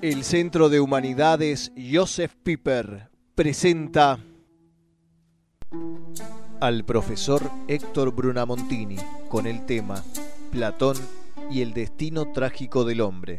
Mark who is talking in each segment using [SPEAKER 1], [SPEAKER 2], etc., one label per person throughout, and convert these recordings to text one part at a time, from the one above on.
[SPEAKER 1] El Centro de Humanidades Josef Pipper presenta al profesor Héctor Brunamontini con el tema Platón y el destino trágico del hombre.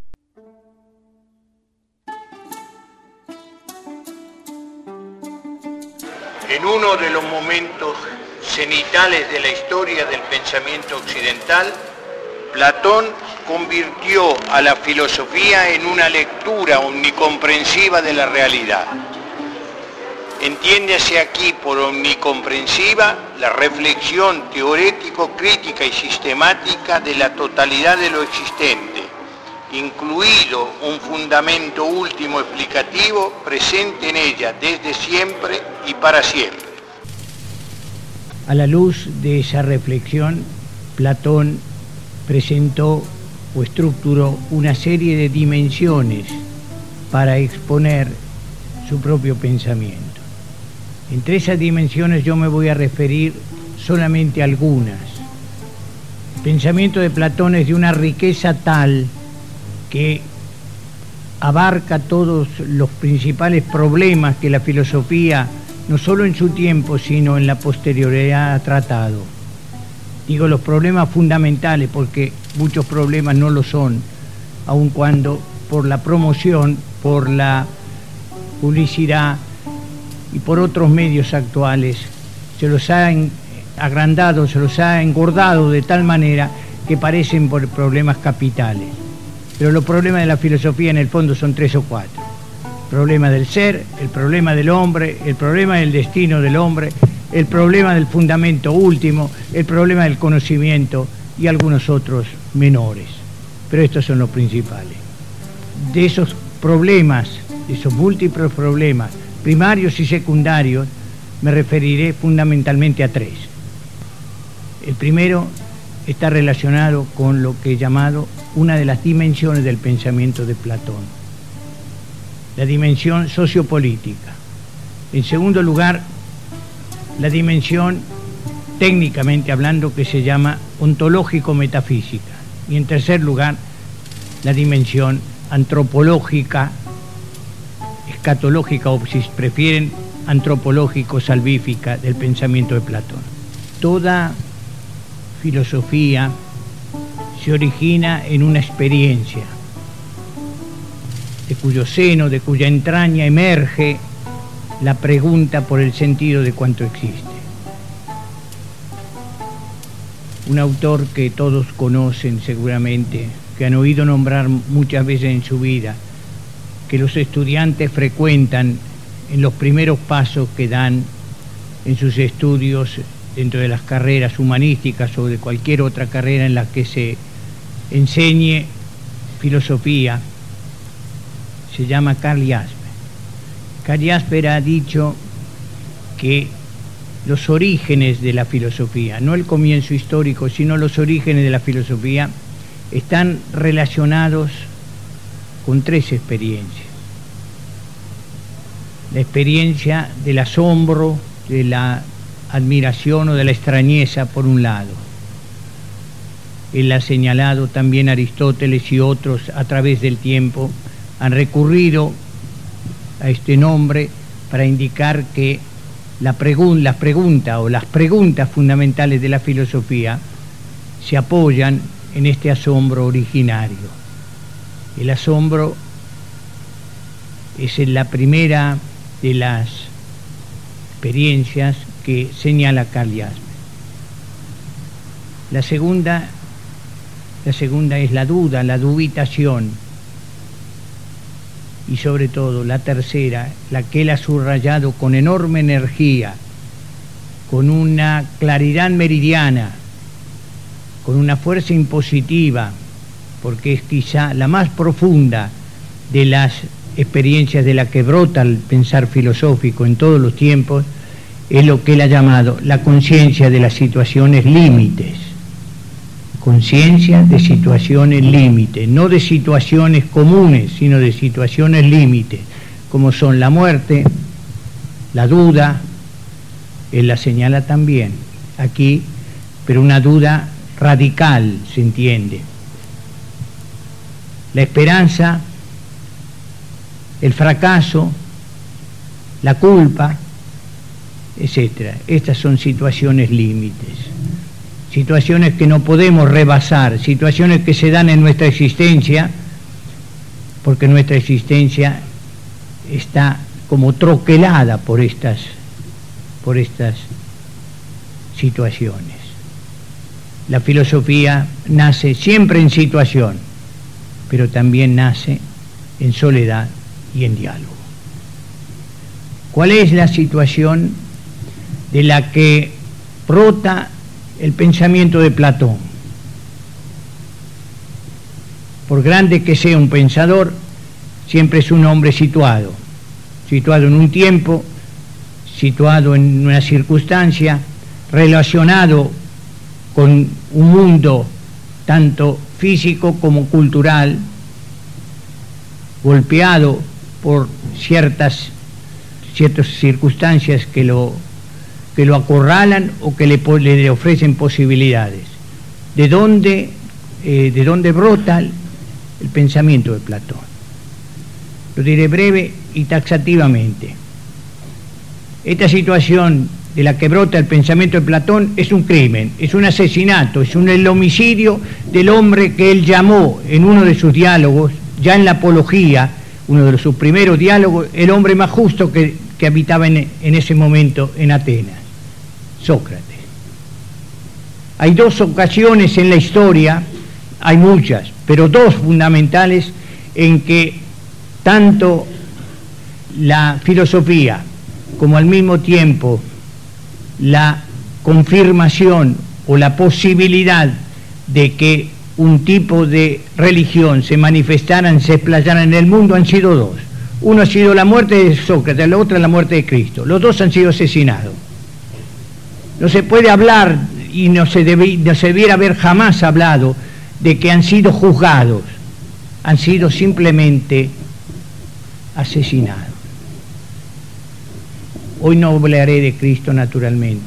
[SPEAKER 2] En uno de los momentos cenitales de la historia del pensamiento occidental, Platón convirtió a la filosofía en una lectura omnicomprensiva de la realidad. Entiéndase aquí por omnicomprensiva la reflexión teorético-crítica y sistemática de la totalidad de lo existente, incluido un fundamento último explicativo presente en ella desde siempre y para siempre.
[SPEAKER 3] A la luz de esa reflexión, Platón presentó o estructuró una serie de dimensiones para exponer su propio pensamiento. Entre esas dimensiones yo me voy a referir solamente a algunas. El pensamiento de Platón es de una riqueza tal que abarca todos los principales problemas que la filosofía, no solo en su tiempo, sino en la posterioridad, ha tratado. Digo los problemas fundamentales porque muchos problemas no lo son, aun cuando por la promoción, por la publicidad y por otros medios actuales se los ha agrandado, se los ha engordado de tal manera que parecen por problemas capitales. Pero los problemas de la filosofía en el fondo son 3 o 4. El problema del ser, el problema del hombre, el problema del destino del hombre, el problema del fundamento último, el problema del conocimiento y algunos otros menores. Pero estos son los principales. De esos problemas, de esos múltiples problemas, primarios y secundarios, me referiré fundamentalmente a 3. El primero está relacionado con lo que he llamado una de las dimensiones del pensamiento de Platón, la dimensión sociopolítica. En segundo lugar, la dimensión, técnicamente hablando, que se llama ontológico-metafísica. Y en tercer lugar, la dimensión antropológica, escatológica, o si prefieren, antropológico-salvífica del pensamiento de Platón. Toda filosofía se origina en una experiencia, de cuyo seno, de cuya entraña emerge la pregunta por el sentido de cuanto existe. Un autor que todos conocen seguramente, que han oído nombrar muchas veces en su vida, que los estudiantes frecuentan en los primeros pasos que dan en sus estudios dentro de las carreras humanísticas o de cualquier otra carrera en la que se enseñe filosofía, se llama Karl Jasper. Karl Jasper ha dicho que los orígenes de la filosofía, no el comienzo histórico, sino los orígenes de la filosofía, están relacionados con 3 experiencias. La experiencia del asombro, de la admiración o de la extrañeza, por un lado. Él ha señalado, también Aristóteles y otros a través del tiempo han recurrido a este nombre para indicar que las preguntas fundamentales de la filosofía se apoyan en este asombro originario. El asombro es la primera de las experiencias que señala Karl Jasper. La segunda es la duda, la dubitación. Y sobre todo la tercera, la que él ha subrayado con enorme energía, con una claridad meridiana, con una fuerza impositiva, porque es quizá la más profunda de las experiencias de la que brota el pensar filosófico en todos los tiempos, es lo que él ha llamado la conciencia de las situaciones límites. Conciencia de situaciones límites, no de situaciones comunes, sino de situaciones límites, como son la muerte, la duda. Él la señala también aquí, pero una duda radical, se entiende. La esperanza el fracaso, la culpa, etc. Estas son situaciones límites, situaciones que no podemos rebasar, situaciones que se dan en nuestra existencia, porque nuestra existencia está como troquelada por estas situaciones. La filosofía nace siempre en situación, pero también nace en soledad y en diálogo. ¿Cuál es la situación de la que brota el pensamiento de Platón? Por grande que sea un pensador, siempre es un hombre situado en un tiempo, situado en una circunstancia, relacionado con un mundo tanto físico como cultural, golpeado por ciertas circunstancias que lo acorralan o que le ofrecen posibilidades. ¿De dónde brota el pensamiento de Platón? Lo diré breve y taxativamente. Esta situación de la que brota el pensamiento de Platón es un crimen, es un asesinato, es el homicidio del hombre que él llamó en uno de sus diálogos, ya en la Apología, uno de sus primeros diálogos, el hombre más justo que habitaba en ese momento en Atenas, Sócrates. Hay dos ocasiones en la historia, hay muchas, pero dos fundamentales en que tanto la filosofía como al mismo tiempo la confirmación o la posibilidad de que un tipo de religión se manifestaran, se explayaran en el mundo, han sido dos. Uno ha sido la muerte de Sócrates, la otra la muerte de Cristo. Los dos han sido asesinados. No se puede hablar, y no se debiera haber jamás hablado, de que han sido juzgados. Han sido simplemente asesinados. Hoy no hablaré de Cristo, naturalmente.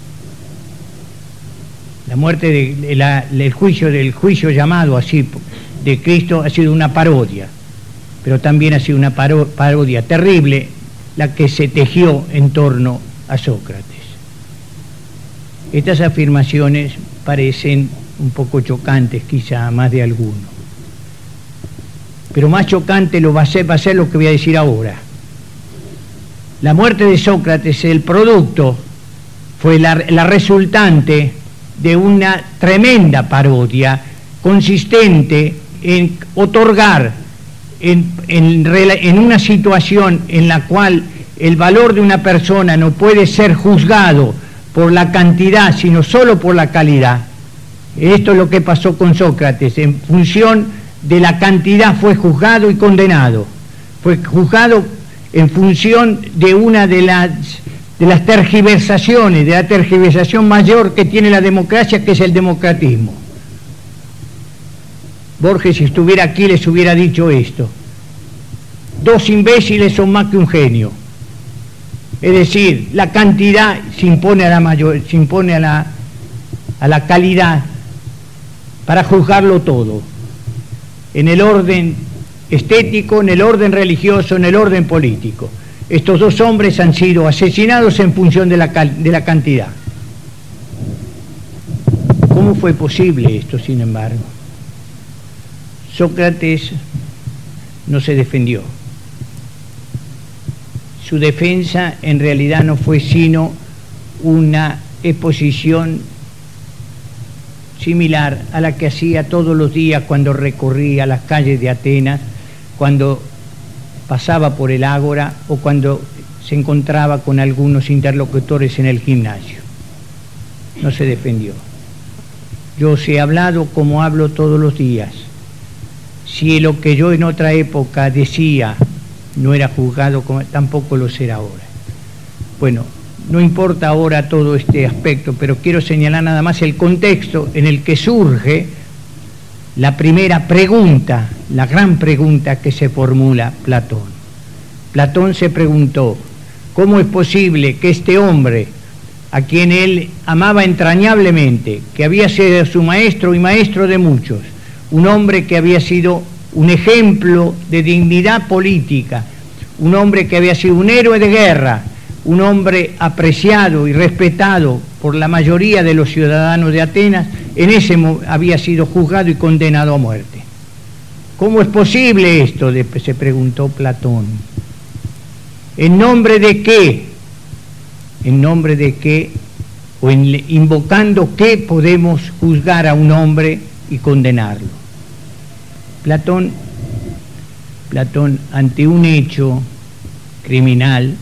[SPEAKER 3] La muerte del juicio llamado así de Cristo ha sido una parodia, pero también ha sido una parodia terrible la que se tejió en torno a Sócrates. Estas afirmaciones parecen un poco chocantes, quizá a más de alguno, pero más chocante va a ser lo que voy a decir ahora. La muerte de Sócrates, el producto, fue la resultante de una tremenda parodia consistente en otorgar en una situación en la cual el valor de una persona no puede ser juzgado por la cantidad, sino solo por la calidad. Esto es lo que pasó con Sócrates. En función de la cantidad fue juzgado y condenado. Fue juzgado en función de una de las tergiversaciones, de la tergiversación mayor que tiene la democracia, que es el democratismo. Borges, si estuviera aquí, les hubiera dicho esto: dos imbéciles son más que un genio. Es decir, la cantidad se impone a la calidad para juzgarlo todo, en el orden estético, en el orden religioso, en el orden político. Estos dos hombres han sido asesinados en función de la cantidad. ¿Cómo fue posible esto, sin embargo? Sócrates no se defendió. Su defensa en realidad no fue sino una exposición similar a la que hacía todos los días cuando recorría las calles de Atenas, cuando pasaba por el ágora o cuando se encontraba con algunos interlocutores en el gimnasio. No se defendió. Yo os he hablado como hablo todos los días. Si lo que yo en otra época decía no era juzgado, tampoco lo será ahora. Bueno, no importa ahora todo este aspecto, pero quiero señalar nada más el contexto en el que surge la primera pregunta, la gran pregunta que se formula Platón. Platón se preguntó: ¿cómo es posible que este hombre, a quien él amaba entrañablemente, que había sido su maestro y maestro de muchos, un hombre que había sido un ejemplo de dignidad política, un hombre que había sido un héroe de guerra, un hombre apreciado y respetado por la mayoría de los ciudadanos de Atenas, había sido juzgado y condenado a muerte. ¿Cómo es posible esto?, se preguntó Platón. ¿En nombre de qué? ¿En nombre de qué? O invocando qué podemos juzgar a un hombre y condenarlo. Platón, ante un hecho criminal,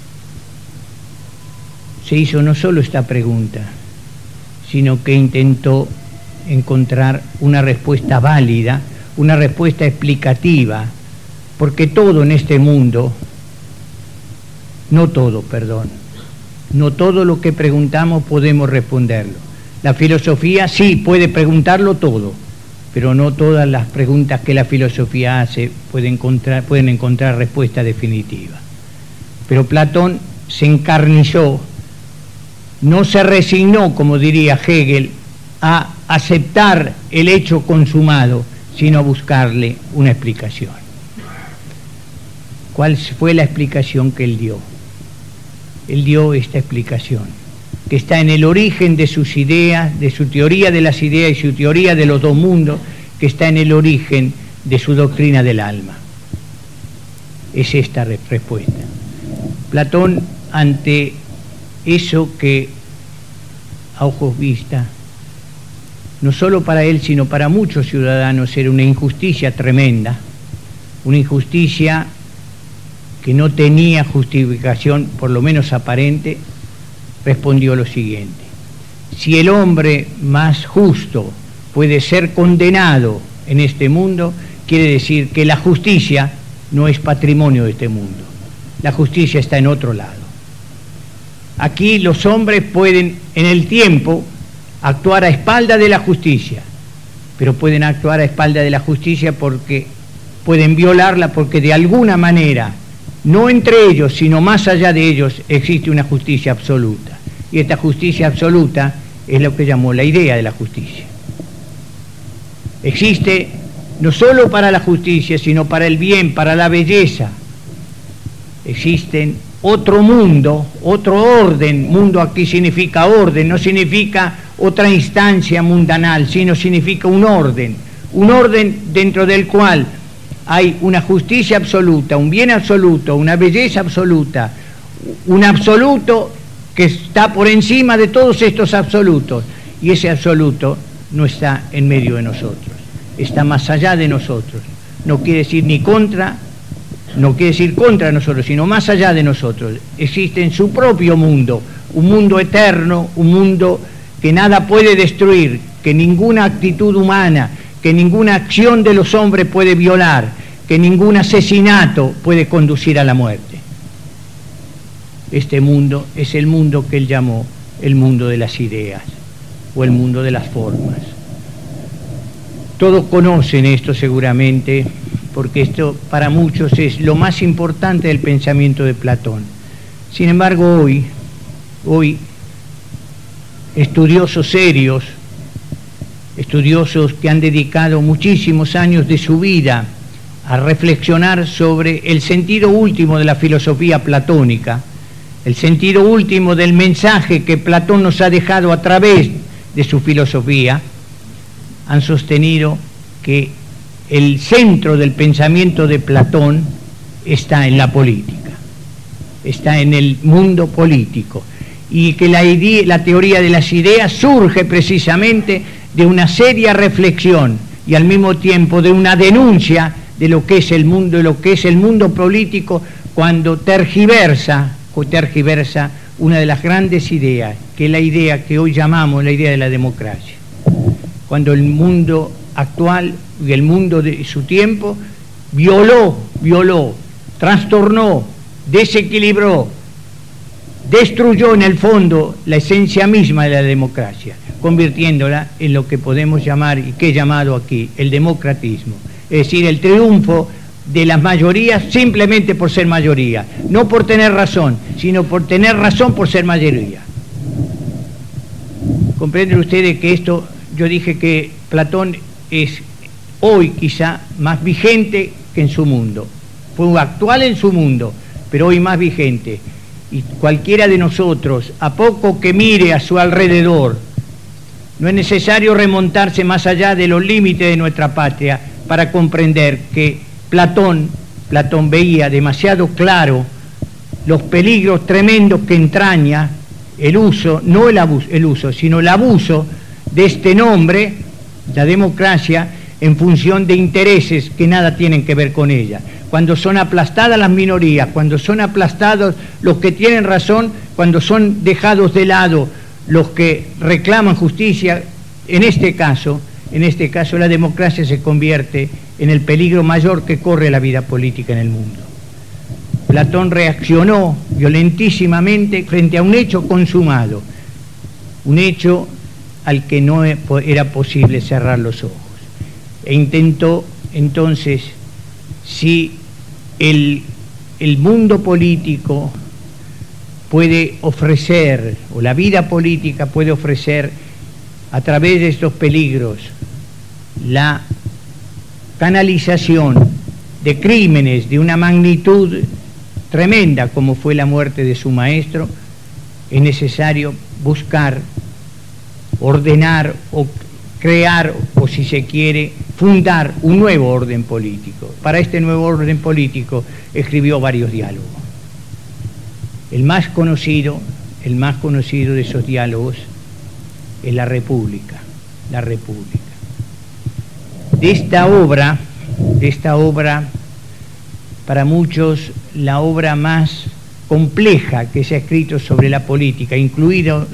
[SPEAKER 3] se hizo no solo esta pregunta, sino que intentó encontrar una respuesta válida, una respuesta explicativa, porque todo en este mundo, no todo lo que preguntamos podemos responderlo. La filosofía sí puede preguntarlo todo, pero no todas las preguntas que la filosofía hace pueden encontrar respuesta definitiva. Pero Platón se encarnizó, no se resignó, como diría Hegel, a aceptar el hecho consumado, sino a buscarle una explicación. ¿Cuál fue la explicación que él dio? Él dio esta explicación, que está en el origen de sus ideas, de su teoría de las ideas y su teoría de los dos mundos, que está en el origen de su doctrina del alma. Es esta respuesta. Platón, ante eso que a ojos vista, no solo para él, sino para muchos ciudadanos, era una injusticia tremenda, una injusticia que no tenía justificación, por lo menos aparente, respondió lo siguiente: si el hombre más justo puede ser condenado en este mundo, quiere decir que la justicia no es patrimonio de este mundo, la justicia está en otro lado. Aquí los hombres pueden, en el tiempo, actuar a espalda de la justicia, pero pueden actuar a espalda de la justicia porque pueden violarla, porque de alguna manera, no entre ellos, sino más allá de ellos, existe una justicia absoluta. Y esta justicia absoluta es lo que llamó la idea de la justicia. Existe no solo para la justicia, sino para el bien, para la belleza. Existen otro mundo, otro orden. Mundo aquí significa orden, no significa otra instancia mundanal, sino significa un orden dentro del cual hay una justicia absoluta, un bien absoluto, una belleza absoluta, un absoluto que está por encima de todos estos absolutos, y ese absoluto no está en medio de nosotros, está más allá de nosotros. No quiere decir contra nosotros, sino más allá de nosotros. Existe en su propio mundo, un mundo eterno, un mundo que nada puede destruir, que ninguna actitud humana, que ninguna acción de los hombres puede violar, que ningún asesinato puede conducir a la muerte. Este mundo es el mundo que él llamó el mundo de las ideas o el mundo de las formas. Todos conocen esto seguramente, porque esto para muchos es lo más importante del pensamiento de Platón. Sin embargo, hoy estudiosos serios, estudiosos que han dedicado muchísimos años de su vida a reflexionar sobre el sentido último de la filosofía platónica, el sentido último del mensaje que Platón nos ha dejado a través de su filosofía, han sostenido que el centro del pensamiento de Platón está en la política, está en el mundo político, y que la teoría de las ideas surge precisamente de una seria reflexión y al mismo tiempo de una denuncia de lo que es el mundo político, cuando tergiversa una de las grandes ideas, que es la idea que hoy llamamos la idea de la democracia. Cuando el mundo actual y el mundo de su tiempo violó, trastornó, desequilibró, destruyó en el fondo la esencia misma de la democracia, convirtiéndola en lo que podemos llamar, y que he llamado aquí, el democratismo. Es decir, el triunfo de las mayorías simplemente por ser mayoría, no por tener razón, sino por tener razón por ser mayoría. Comprenden ustedes que esto, yo dije que Platón es hoy quizá más vigente que en su mundo, fue actual en su mundo, pero hoy más vigente. Y cualquiera de nosotros, a poco que mire a su alrededor, no es necesario remontarse más allá de los límites de nuestra patria para comprender que Platón veía demasiado claro los peligros tremendos que entraña el uso, no el uso, sino el abuso de este nombre, la democracia, en función de intereses que nada tienen que ver con ella. Cuando son aplastadas las minorías, cuando son aplastados los que tienen razón, cuando son dejados de lado los que reclaman justicia, en este caso la democracia se convierte en el peligro mayor que corre la vida política en el mundo. Platón reaccionó violentísimamente frente a un hecho consumado, un hecho al que no era posible cerrar los ojos. E intentó entonces, si el mundo político puede ofrecer, o la vida política puede ofrecer a través de estos peligros, la canalización de crímenes de una magnitud tremenda como fue la muerte de su maestro, es necesario buscar, ordenar o crear, o si se quiere, fundar un nuevo orden político. Para este nuevo orden político escribió varios diálogos. El más conocido de esos diálogos es La República. La República. De esta obra, para muchos, la obra más compleja que se ha escrito sobre la política, incluyendo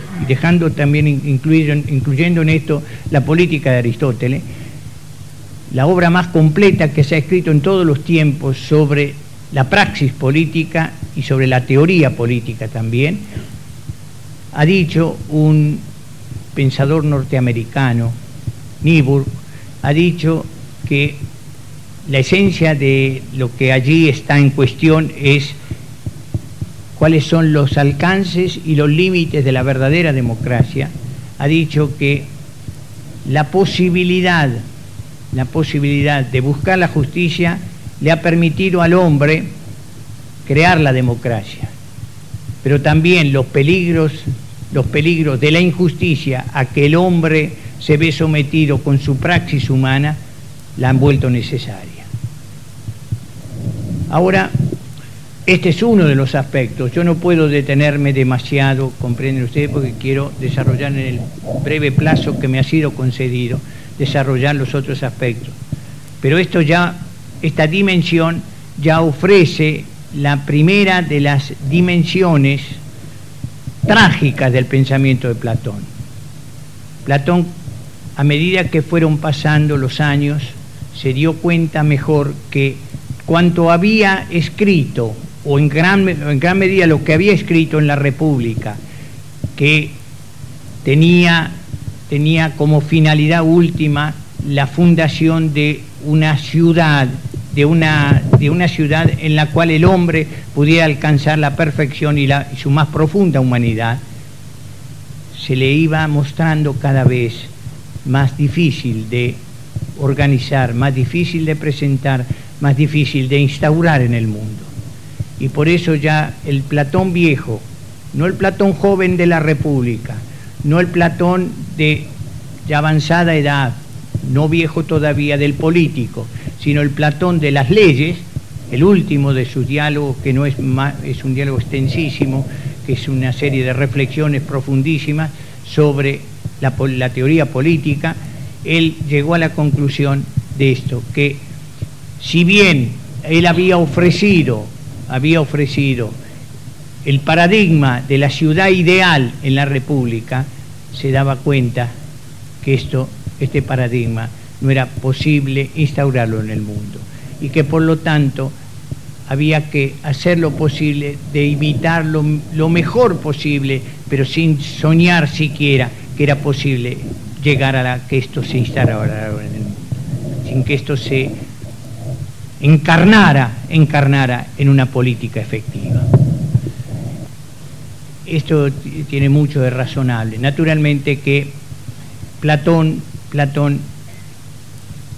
[SPEAKER 3] en esto la política de Aristóteles, la obra más completa que se ha escrito en todos los tiempos sobre la praxis política y sobre la teoría política también, ha dicho un pensador norteamericano, Niebuhr, ha dicho que la esencia de lo que allí está en cuestión es cuáles son los alcances y los límites de la verdadera democracia. Ha dicho que la posibilidad de buscar la justicia le ha permitido al hombre crear la democracia, pero también los peligros de la injusticia a que el hombre se ve sometido con su praxis humana la han vuelto necesaria. Ahora, este es uno de los aspectos. Yo no puedo detenerme demasiado, comprenden ustedes, porque quiero desarrollar en el breve plazo que me ha sido concedido, desarrollar los otros aspectos. Pero esta dimensión ya ofrece la primera de las dimensiones trágicas del pensamiento de Platón. Platón, a medida que fueron pasando los años, se dio cuenta mejor que cuanto había escrito, o en gran medida lo que había escrito en La República, que tenía como finalidad última la fundación de una ciudad, de una ciudad en la cual el hombre pudiera alcanzar la perfección y su más profunda humanidad, se le iba mostrando cada vez más difícil de organizar, más difícil de presentar, más difícil de instaurar en el mundo. Y por eso ya el Platón viejo, no el Platón joven de la República, no el Platón de avanzada edad, no viejo todavía del político, sino el Platón de las leyes, el último de sus diálogos, que no es un diálogo extensísimo, que es una serie de reflexiones profundísimas sobre la teoría política. Él llegó a la conclusión de esto, que si bien él había ofrecido el paradigma de la ciudad ideal en la República, se daba cuenta que este paradigma no era posible instaurarlo en el mundo, y que por lo tanto había que hacer lo posible de imitar lo mejor posible, pero sin soñar siquiera que era posible llegar a que esto se instaurara en el mundo, sin que esto se encarnara en una política efectiva. Esto tiene mucho de razonable. Naturalmente que Platón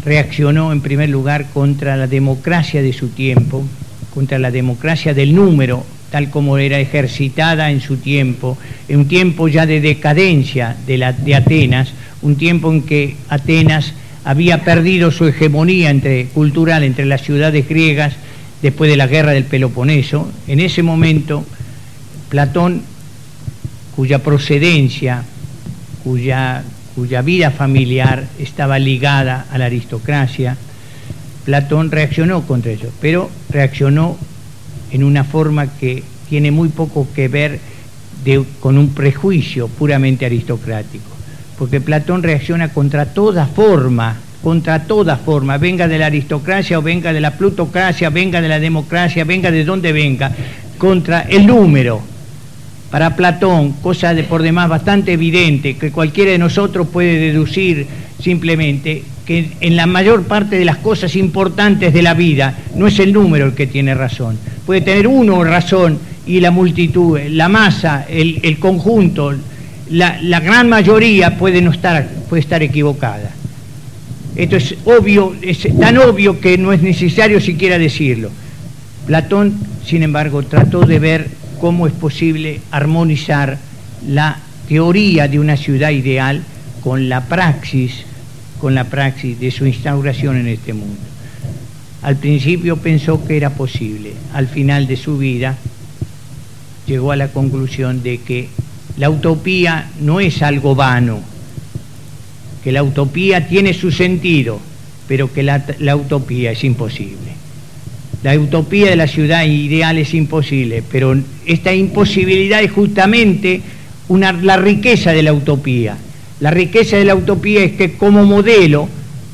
[SPEAKER 3] reaccionó en primer lugar contra la democracia de su tiempo, contra la democracia del número, tal como era ejercitada en su tiempo, en un tiempo ya de decadencia de Atenas, un tiempo en que Atenas había perdido su hegemonía cultural entre las ciudades griegas después de la guerra del Peloponeso. En ese momento, Platón, cuya procedencia, cuya vida familiar estaba ligada a la aristocracia, Platón reaccionó contra ello, pero reaccionó en una forma que tiene muy poco que ver con un prejuicio puramente aristocrático, porque Platón reacciona contra toda forma, venga de la aristocracia o venga de la plutocracia, venga de la democracia, venga de donde venga, contra el número. Para Platón, cosa por demás bastante evidente, que cualquiera de nosotros puede deducir simplemente, que en la mayor parte de las cosas importantes de la vida no es el número el que tiene razón. Puede tener uno razón y la multitud, la masa, el conjunto, la gran mayoría puede estar equivocada. Esto es obvio, es tan obvio que no es necesario siquiera decirlo. Platón, sin embargo, trató de ver cómo es posible armonizar la teoría de una ciudad ideal con la praxis de su instauración en este mundo. Al principio pensó que era posible. Al final de su vida llegó a la conclusión de que la utopía no es algo vano, que la utopía tiene su sentido, pero que la utopía es imposible. La utopía de la ciudad ideal es imposible, pero esta imposibilidad es justamente la riqueza de la utopía. La riqueza de la utopía es que como modelo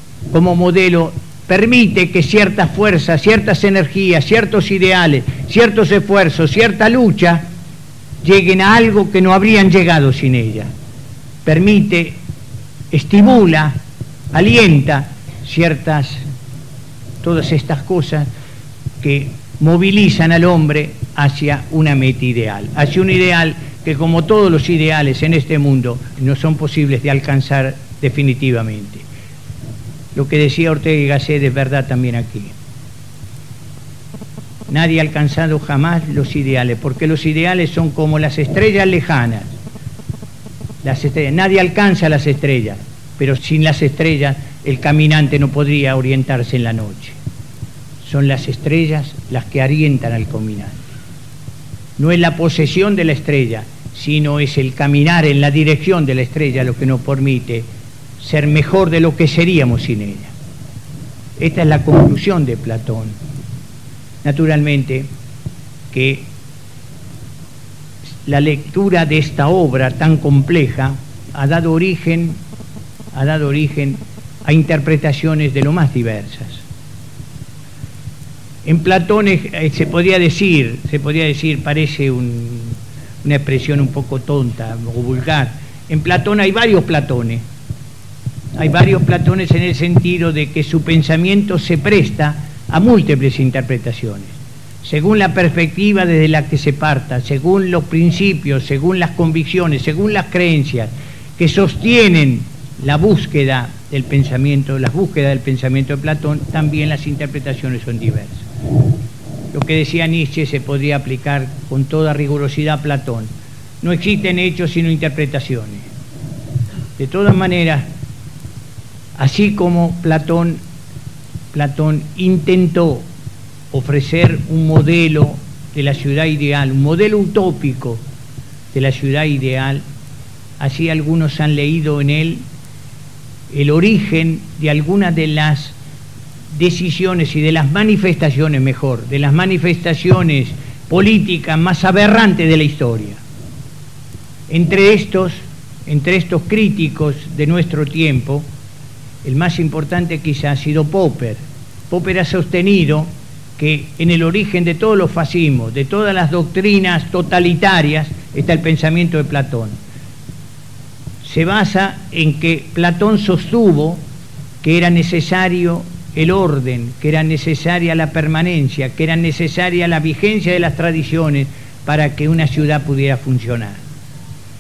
[SPEAKER 3] permite que ciertas fuerzas, ciertas energías, ciertos ideales, ciertos esfuerzos, cierta lucha lleguen a algo que no habrían llegado sin ella. Permite, estimula, alienta todas estas cosas que movilizan al hombre hacia una meta ideal, hacia un ideal que, como todos los ideales en este mundo, no son posibles de alcanzar definitivamente. Lo que decía Ortega y Gasset es verdad también aquí. Nadie ha alcanzado jamás los ideales, porque los ideales son como las estrellas lejanas. Nadie alcanza las estrellas, pero sin las estrellas el caminante no podría orientarse en la noche. Son las estrellas las que orientan al caminante. No es la posesión de la estrella, sino es el caminar en la dirección de la estrella lo que nos permite ser mejor de lo que seríamos sin ella. Esta es la conclusión de Platón. Naturalmente que la lectura de esta obra tan compleja ha dado origen a interpretaciones de lo más diversas. En Platón se podría decir, parece una expresión un poco tonta o vulgar, en Platón hay varios Platones. Hay varios Platones en el sentido de que su pensamiento se presta a múltiples interpretaciones, según la perspectiva desde la que se parta, según los principios, según las convicciones, según las creencias que sostienen la búsqueda del pensamiento de Platón, también las interpretaciones son diversas. Lo que decía Nietzsche se podría aplicar con toda rigurosidad a Platón. No existen hechos sino interpretaciones. De todas maneras, así como Platón intentó ofrecer un modelo de la ciudad ideal, un modelo utópico de la ciudad ideal, así algunos han leído en él el origen de algunas de las decisiones y de las manifestaciones, de las manifestaciones políticas más aberrantes de la historia. Entre estos críticos de nuestro tiempo, el más importante quizás ha sido Popper. Popper ha sostenido que en el origen de todos los fascismos, de todas las doctrinas totalitarias, está el pensamiento de Platón. Se basa en que Platón sostuvo que era necesario el orden, que era necesaria la permanencia, que era necesaria la vigencia de las tradiciones para que una ciudad pudiera funcionar.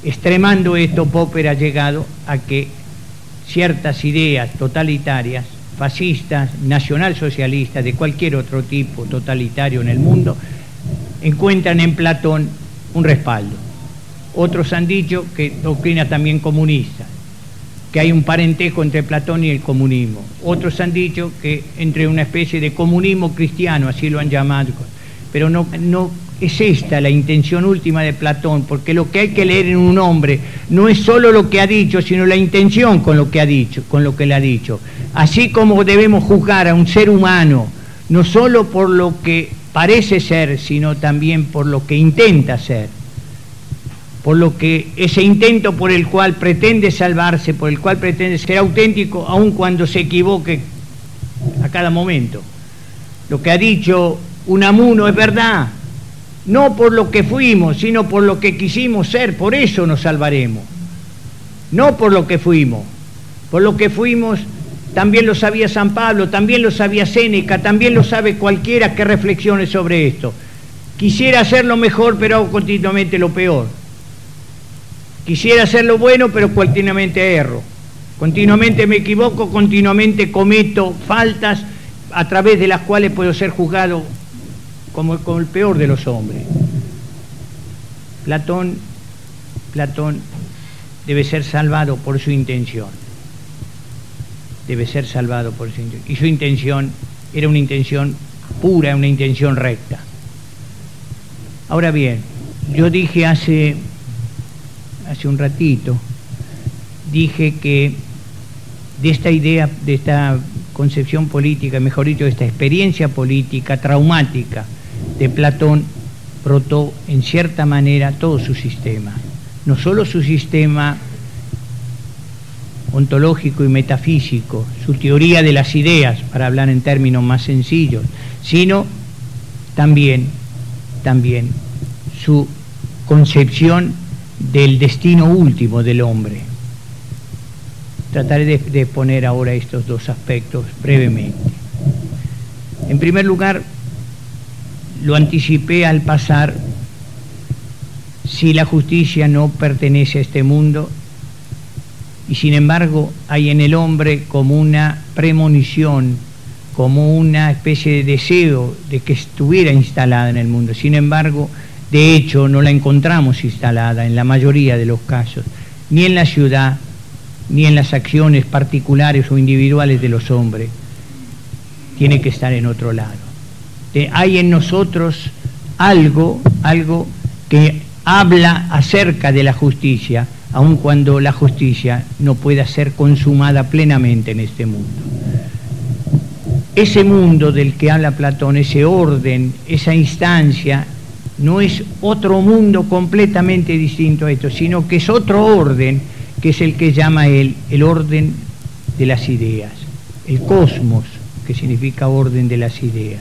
[SPEAKER 3] Extremando esto, Popper ha llegado a que ciertas ideas totalitarias fascistas, nacionalsocialistas, de cualquier otro tipo totalitario en el mundo, encuentran en Platón un respaldo. Otros han dicho que doctrina también comunista, que hay un parentesco entre Platón y el comunismo. Otros han dicho que entre una especie de comunismo cristiano, así lo han llamado, pero no es esta la intención última de Platón, porque lo que hay que leer en un hombre no es solo lo que ha dicho, sino la intención con lo que ha dicho, con lo que le ha dicho. Así como debemos juzgar a un ser humano, no solo por lo que parece ser, sino también por lo que intenta ser, por lo que ese intento por el cual pretende salvarse, por el cual pretende ser auténtico, aun cuando se equivoque a cada momento. Lo que ha dicho Unamuno es verdad, no por lo que fuimos, sino por lo que quisimos ser, por eso nos salvaremos. No por lo que fuimos. Por lo que fuimos también lo sabía San Pablo, también lo sabía Séneca, también lo sabe cualquiera que reflexione sobre esto. Quisiera hacerlo mejor, pero hago continuamente lo peor. Quisiera hacerlo bueno, pero continuamente erro. Continuamente me equivoco, continuamente cometo faltas a través de las cuales puedo ser juzgado como el peor de los hombres. Platón debe ser salvado por su intención. Debe ser salvado por su intención. Y su intención era una intención pura, una intención recta. Ahora bien, yo dije hace un ratito, dije que de esta idea, de esta concepción política, mejor dicho, de esta experiencia política traumática de Platón, brotó en cierta manera todo su sistema. No solo su sistema ontológico y metafísico, su teoría de las ideas, para hablar en términos más sencillos, sino también su concepción del destino último del hombre. Trataré de exponer ahora estos dos aspectos brevemente. En primer lugar, lo anticipé al pasar, si la justicia no pertenece a este mundo, y sin embargo hay en el hombre como una premonición, como una especie de deseo de que estuviera instalada en el mundo. Sin embargo, de hecho, no la encontramos instalada en la mayoría de los casos, ni en la ciudad, ni en las acciones particulares o individuales de los hombres. Tiene que estar en otro lado. Hay en nosotros algo que habla acerca de la justicia, aun cuando la justicia no pueda ser consumada plenamente en este mundo. Ese mundo del que habla Platón, ese orden, esa instancia, no es otro mundo completamente distinto a esto, sino que es otro orden, que es el que llama él el orden de las ideas, el cosmos, que significa orden de las ideas.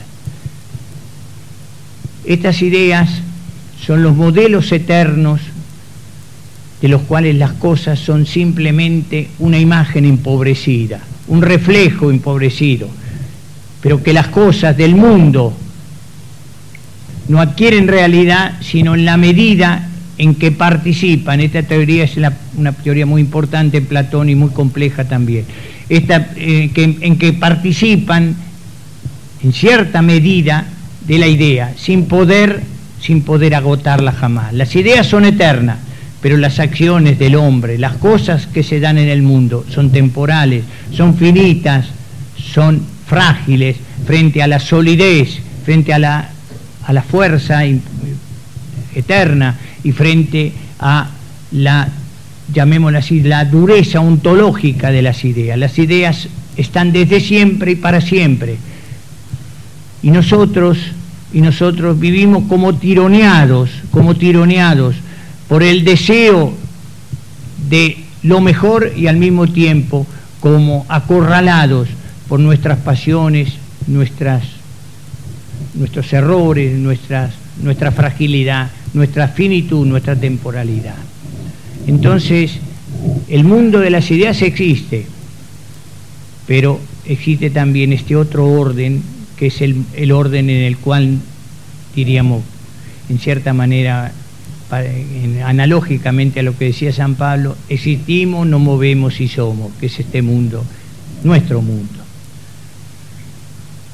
[SPEAKER 3] Estas ideas son los modelos eternos de los cuales las cosas son simplemente una imagen empobrecida, un reflejo empobrecido, pero que las cosas del mundo no adquieren realidad sino en la medida en que participan. Esta teoría es una teoría muy importante en Platón y muy compleja también. En que participan en cierta medida de la idea, sin poder agotarla jamás. Las ideas son eternas, pero las acciones del hombre, las cosas que se dan en el mundo, son temporales, son finitas, son frágiles frente a la solidez, frente a la fuerza eterna y frente a la, llamémosla así, la dureza ontológica de las ideas. Las ideas están desde siempre y para siempre. Y nosotros vivimos como tironeados por el deseo de lo mejor y al mismo tiempo como acorralados por nuestras pasiones, nuestros errores, nuestra fragilidad, nuestra finitud, nuestra temporalidad. Entonces, el mundo de las ideas existe, pero existe también este otro orden, que es el orden en el cual, diríamos, en cierta manera, analógicamente a lo que decía San Pablo, existimos, nos movemos y somos, que es este mundo, nuestro mundo.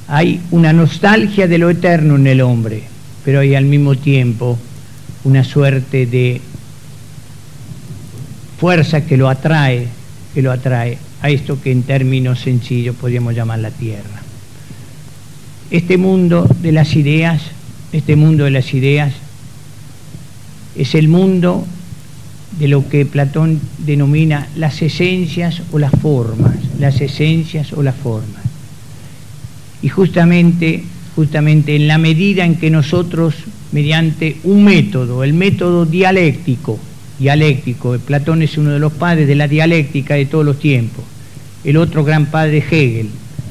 [SPEAKER 3] Hay una nostalgia de lo eterno en el hombre, pero hay al mismo tiempo una suerte de fuerza que lo atrae a esto que en términos sencillos podríamos llamar la tierra. Este mundo de las ideas es el mundo de lo que Platón denomina las esencias o las formas, Y justamente en la medida en que nosotros, mediante un método, el método dialéctico, Platón es uno de los padres de la dialéctica de todos los tiempos, el otro gran padre Hegel,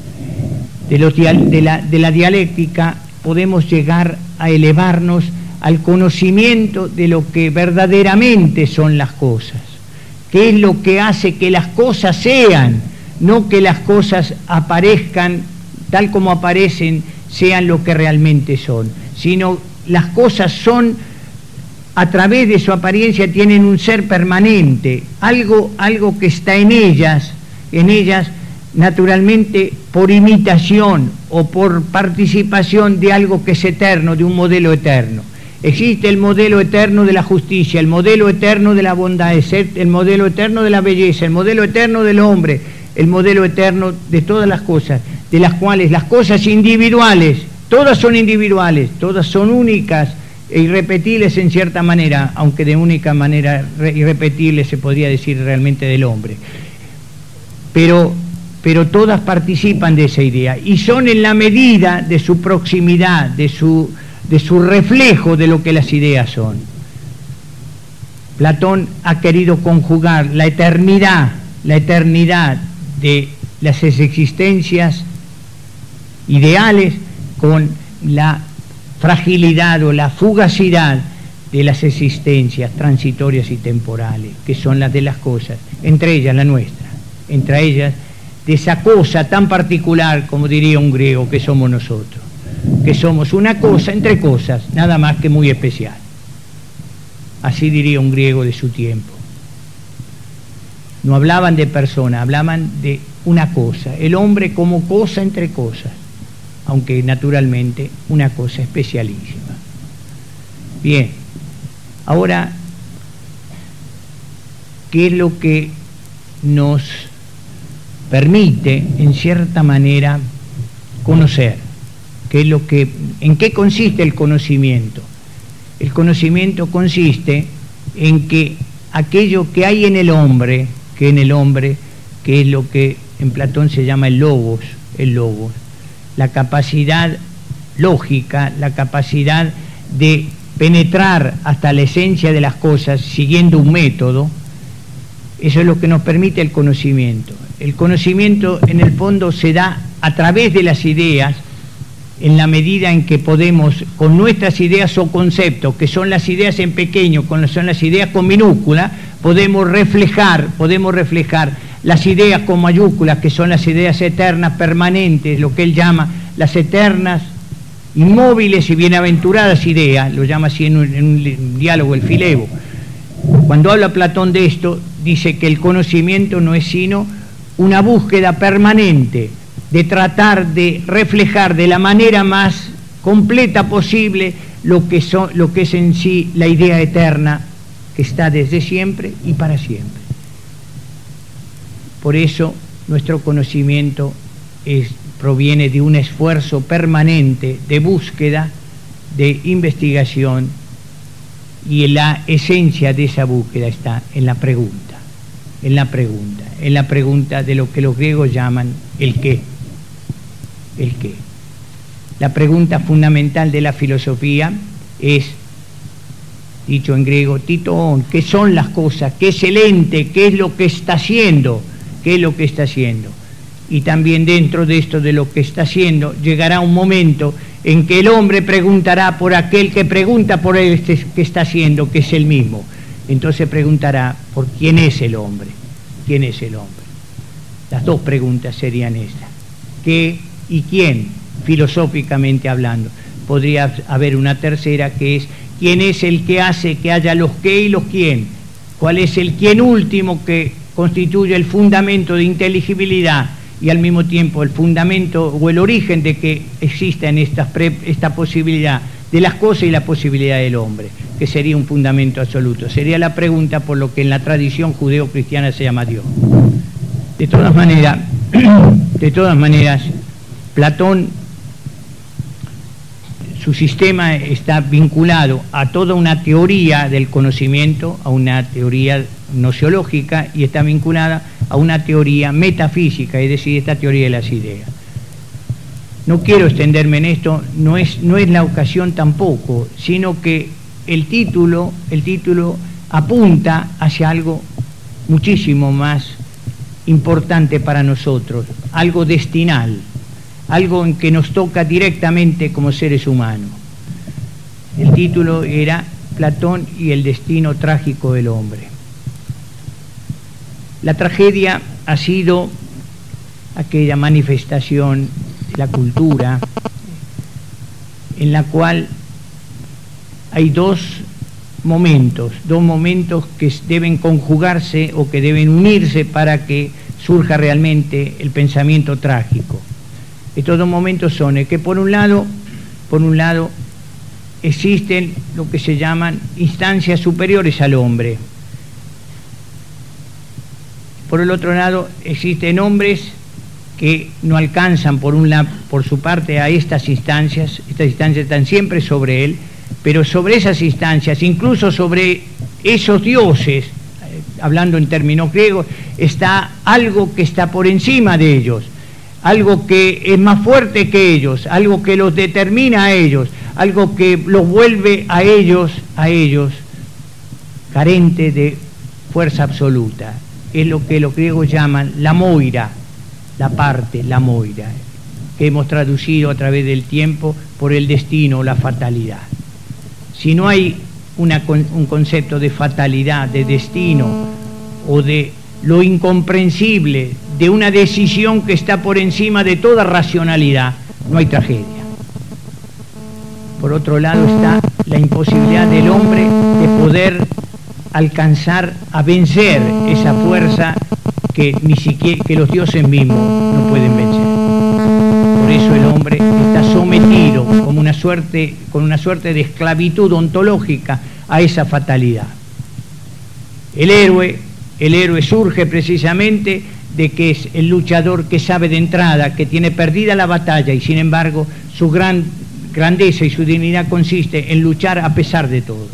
[SPEAKER 3] de la dialéctica podemos llegar a elevarnos al conocimiento de lo que verdaderamente son las cosas, qué es lo que hace que las cosas sean, no que las cosas aparezcan tal como aparecen, sean lo que realmente son, sino las cosas son, a través de su apariencia tienen un ser permanente, algo que está en ellas naturalmente por imitación o por participación de algo que es eterno, de un modelo eterno. Existe el modelo eterno de la justicia, el modelo eterno de la bondad, el modelo eterno de la belleza, el modelo eterno del hombre, el modelo eterno de todas las cosas, de las cuales las cosas individuales, todas son individuales, todas son únicas e irrepetibles en cierta manera, aunque de única manera irrepetible se podría decir realmente del hombre. Pero todas participan de esa idea y son en la medida de su proximidad, de su reflejo de lo que las ideas son. Platón ha querido conjugar la eternidad de las existencias ideales con la fragilidad o la fugacidad de las existencias transitorias y temporales, que son las de las cosas, entre ellas la nuestra, entre ellas de esa cosa tan particular, como diría un griego, que somos nosotros, que somos una cosa entre cosas, nada más que muy especial. Así diría un griego de su tiempo. No hablaban de persona, hablaban de una cosa, el hombre como cosa entre cosas, aunque naturalmente una cosa especialísima. Bien, ahora, ¿qué es lo que nos permite, en cierta manera, conocer? ¿En qué consiste el conocimiento? El conocimiento consiste en que aquello que hay en el hombre, que es lo que en Platón se llama el logos, la capacidad lógica, la capacidad de penetrar hasta la esencia de las cosas siguiendo un método, eso es lo que nos permite el conocimiento. El conocimiento en el fondo se da a través de las ideas, en la medida en que podemos, con nuestras ideas o conceptos, que son las ideas en pequeño, son las ideas con minúscula, podemos reflejar las ideas con mayúsculas, que son las ideas eternas, permanentes, lo que él llama las eternas, inmóviles y bienaventuradas ideas, lo llama así en un diálogo el Filebo. Cuando habla Platón de esto, dice que el conocimiento no es sino una búsqueda permanente de tratar de reflejar de la manera más completa posible lo que es en sí la idea eterna que está desde siempre y para siempre. Por eso nuestro conocimiento proviene de un esfuerzo permanente de búsqueda, de investigación, y la esencia de esa búsqueda está en la pregunta de lo que los griegos llaman el qué. La pregunta fundamental de la filosofía es, dicho en griego, titoon, ¿qué son las cosas? ¿Qué es el ente? ¿Qué es lo que está haciendo? Y también dentro de esto de lo que está haciendo, llegará un momento en que el hombre preguntará por aquel que pregunta por él que está haciendo, que es el mismo. Entonces preguntará por quién es el hombre. ¿Quién es el hombre? Las dos preguntas serían estas. ¿Qué y quién? Filosóficamente hablando. Podría haber una tercera, que es ¿quién es el que hace que haya los qué y los quién? ¿Cuál es el quién último que constituye el fundamento de inteligibilidad y al mismo tiempo el fundamento o el origen de que exista en esta posibilidad de las cosas y la posibilidad del hombre, que sería un fundamento absoluto. Sería la pregunta por lo que en la tradición judeo-cristiana se llama Dios. De todas maneras, Platón, su sistema está vinculado a toda una teoría del conocimiento, a una teoría gnoseológica, y está vinculada a una teoría metafísica, es decir, esta teoría de las ideas. No quiero extenderme en esto, no es la ocasión tampoco, sino que el título apunta hacia algo muchísimo más importante para nosotros, algo destinal, algo en que nos toca directamente como seres humanos. El título era Platón y el destino trágico del hombre. La tragedia ha sido aquella manifestación de la cultura en la cual hay dos momentos que deben conjugarse o que deben unirse para que surja realmente el pensamiento trágico. Estos dos momentos son el que por un lado existen lo que se llaman instancias superiores al hombre. Por el otro lado existen hombres que no alcanzan por su parte a estas instancias están siempre sobre él, pero sobre esas instancias, incluso sobre esos dioses, hablando en términos griegos, está algo que está por encima de ellos, algo que es más fuerte que ellos, algo que los determina a ellos, algo que los vuelve a ellos carentes de fuerza absoluta. Es lo que los griegos llaman la moira, la moira, que hemos traducido a través del tiempo por el destino o la fatalidad. Si no hay un concepto de fatalidad, de destino o de lo incomprensible, de una decisión que está por encima de toda racionalidad, no hay tragedia. Por otro lado está la imposibilidad del hombre de poder alcanzar a vencer esa fuerza que ni siquiera que los dioses mismos no pueden vencer. Por eso el hombre está sometido con una suerte de esclavitud ontológica a esa fatalidad. El héroe surge precisamente de que es el luchador que sabe de entrada que tiene perdida la batalla y sin embargo su gran grandeza y su dignidad consiste en luchar a pesar de todo.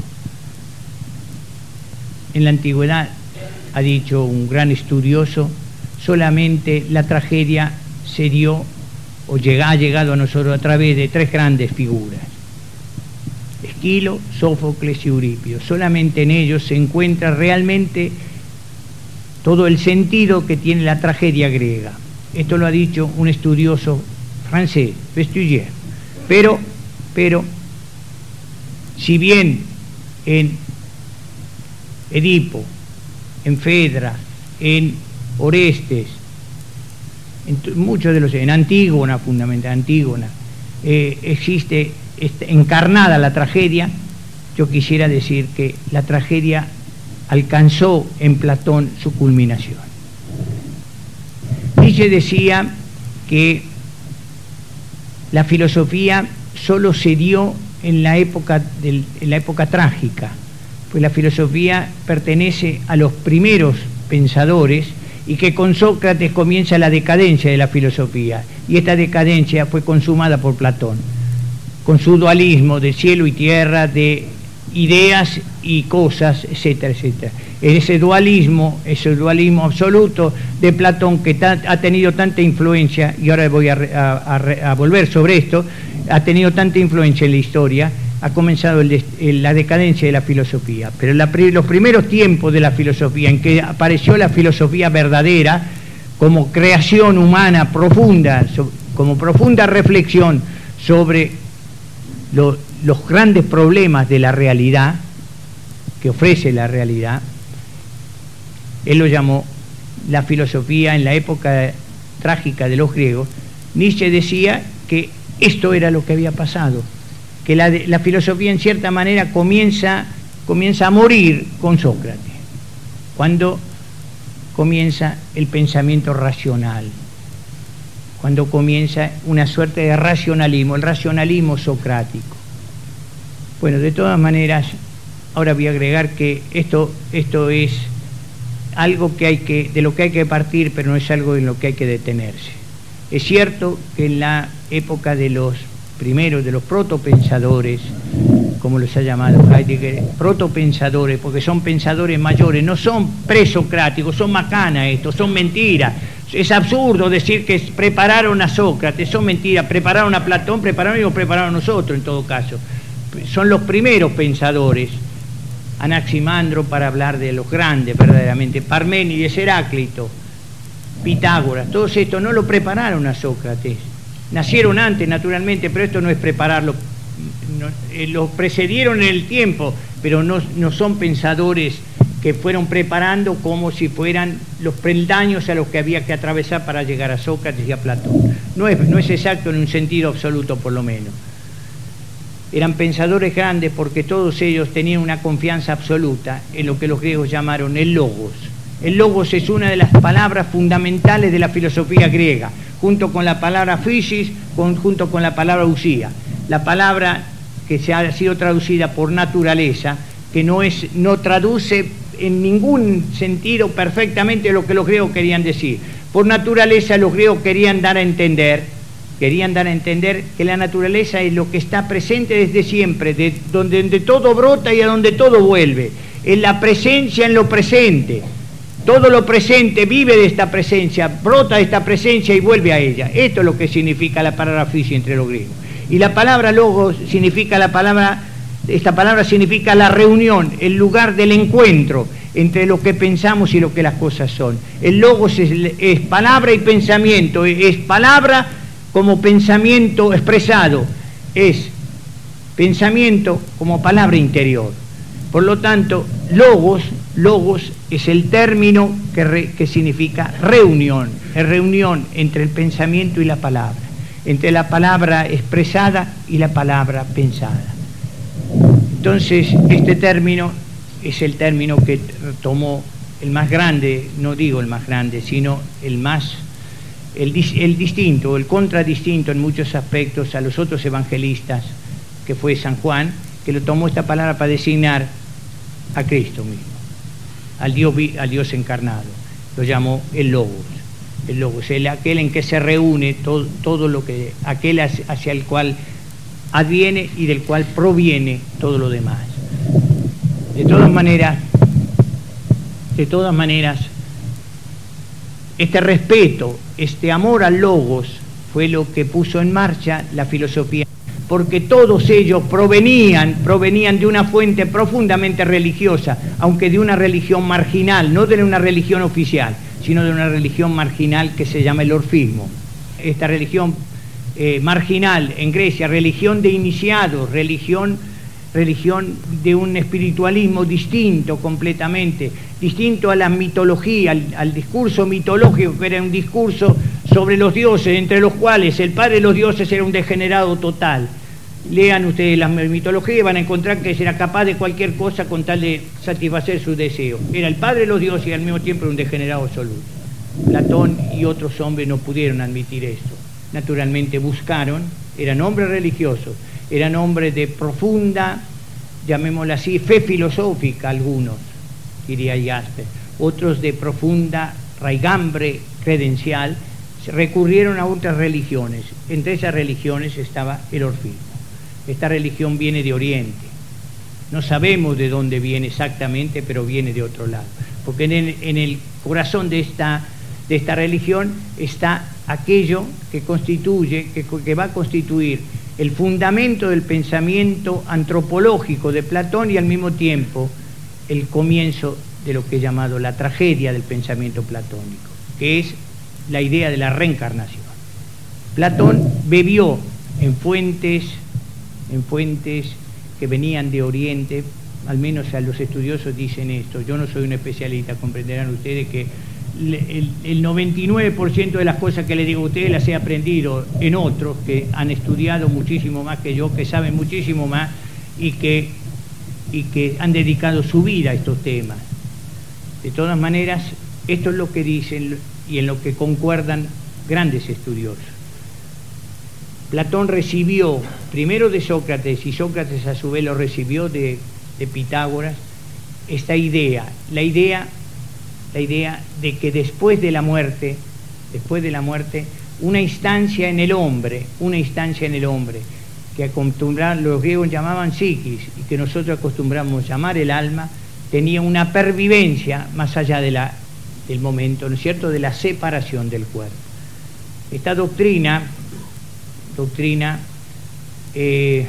[SPEAKER 3] En la antigüedad, ha dicho un gran estudioso, solamente la tragedia se dio o ha llegado a nosotros a través de tres grandes figuras: Esquilo, Sófocles y Eurípides. Solamente en ellos se encuentra realmente todo el sentido que tiene la tragedia griega. Esto lo ha dicho un estudioso francés, Vesturier. Pero, si bien en Edipo, en Fedra, en Orestes, en Antígona, fundamentalmente Antígona, existe encarnada la tragedia. Yo quisiera decir que la tragedia alcanzó en Platón su culminación. Nietzsche decía que la filosofía solo se dio en la época trágica, pues la filosofía pertenece a los primeros pensadores y que con Sócrates comienza la decadencia de la filosofía, y esta decadencia fue consumada por Platón, con su dualismo de cielo y tierra, de ideas y cosas, etcétera, etcétera. Ese dualismo absoluto de Platón que ha tenido tanta influencia, y ahora voy a volver sobre esto, ha tenido tanta influencia en la historia, ha comenzado la decadencia de la filosofía. Pero los primeros tiempos de la filosofía, en que apareció la filosofía verdadera como creación humana profunda, como profunda reflexión sobre los grandes problemas de la realidad que ofrece la realidad, él lo llamó la filosofía en la época trágica de los griegos. Nietzsche decía que esto era lo que había pasado, que la filosofía en cierta manera comienza a morir con Sócrates, cuando comienza el pensamiento racional. cuando comienza una suerte de racionalismo, el racionalismo socrático. Bueno, de todas maneras, ahora voy a agregar que esto es algo de lo que hay que partir, pero no es algo en lo que hay que detenerse. Es cierto que en la época de los primeros, de los protopensadores, como los ha llamado Heidegger, protopensadores, porque son pensadores mayores, no son presocráticos, son macanas estos, son mentiras. Es absurdo decir que prepararon a Sócrates, son mentiras, prepararon a Platón, prepararon y nos prepararon a nosotros en todo caso. Son los primeros pensadores. Anaximandro, para hablar de los grandes verdaderamente, Parménides, Heráclito, Pitágoras, todos estos no lo prepararon a Sócrates. Nacieron antes, naturalmente, pero esto no es prepararlo. Los precedieron en el tiempo, pero no son pensadores que fueron preparando como si fueran los peldaños a los que había que atravesar para llegar a Sócrates y a Platón. No es exacto en un sentido absoluto, por lo menos. Eran pensadores grandes porque todos ellos tenían una confianza absoluta en lo que los griegos llamaron el logos. El logos es una de las palabras fundamentales de la filosofía griega, junto con la palabra physis, junto con la palabra usía. La palabra que se ha sido traducida por naturaleza, que no traduce en ningún sentido perfectamente lo que los griegos querían decir. Por naturaleza los griegos querían dar a entender que la naturaleza es lo que está presente desde siempre, donde todo brota y a donde todo vuelve. Es la presencia en lo presente. Todo lo presente vive de esta presencia, brota de esta presencia y vuelve a ella. Esto es lo que significa la palabra physis entre los griegos. Y la palabra logos significa esta palabra significa la reunión, el lugar del encuentro entre lo que pensamos y lo que las cosas son. El logos es palabra y pensamiento, es palabra como pensamiento expresado, es pensamiento como palabra interior. Por lo tanto, logos es el término que significa reunión, es reunión entre el pensamiento y la palabra, entre la palabra expresada y la palabra pensada. Entonces, este término es el término que tomó el más grande, no digo el más grande, sino el distinto, el contradistinto en muchos aspectos a los otros evangelistas, que fue San Juan, que lo tomó esta palabra para designar a Cristo mismo, al Dios encarnado. Lo llamó el Logos, aquel en que se reúne todo lo que, aquel hacia el cual adviene y del cual proviene todo lo demás. De todas maneras, este respeto, este amor al Logos fue lo que puso en marcha la filosofía, porque todos ellos provenían de una fuente profundamente religiosa, aunque de una religión marginal, no de una religión oficial, sino de una religión marginal que se llama el orfismo. Esta religión marginal en Grecia, religión de iniciados, religión de un espiritualismo distinto completamente, distinto a la mitología, al discurso mitológico, que era un discurso sobre los dioses, entre los cuales el padre de los dioses era un degenerado total. Lean ustedes la mitología y van a encontrar que era capaz de cualquier cosa con tal de satisfacer su deseo. Era el padre de los dioses y al mismo tiempo era un degenerado absoluto. Platón y otros hombres no pudieron admitir esto. Naturalmente buscaron, eran hombres religiosos, eran hombres de profunda, llamémosla así, fe filosófica, algunos, diría Jasper, otros de profunda raigambre credencial, recurrieron a otras religiones. Entre esas religiones estaba el orfismo. Esta religión viene de Oriente. No sabemos de dónde viene exactamente, pero viene de otro lado. Porque en el corazón de esta religión está aquello que va a constituir el fundamento del pensamiento antropológico de Platón y al mismo tiempo el comienzo de lo que he llamado la tragedia del pensamiento platónico, que es la idea de la reencarnación. Platón bebió en fuentes que venían de Oriente, al menos a los estudiosos dicen esto. Yo no soy un especialista, comprenderán ustedes que el 99% de las cosas que les digo a ustedes las he aprendido en otros que han estudiado muchísimo más que yo, que saben muchísimo más y que han dedicado su vida a estos temas. De todas maneras, esto es lo que dicen y en lo que concuerdan grandes estudiosos. Platón recibió primero de Sócrates, y Sócrates a su vez lo recibió de Pitágoras, esta idea, la idea de que después de la muerte, una instancia en el hombre, que los griegos llamaban psiquis y que nosotros acostumbramos llamar el alma, tenía una pervivencia más allá del momento, ¿no es cierto?, de la separación del cuerpo. Esta doctrina que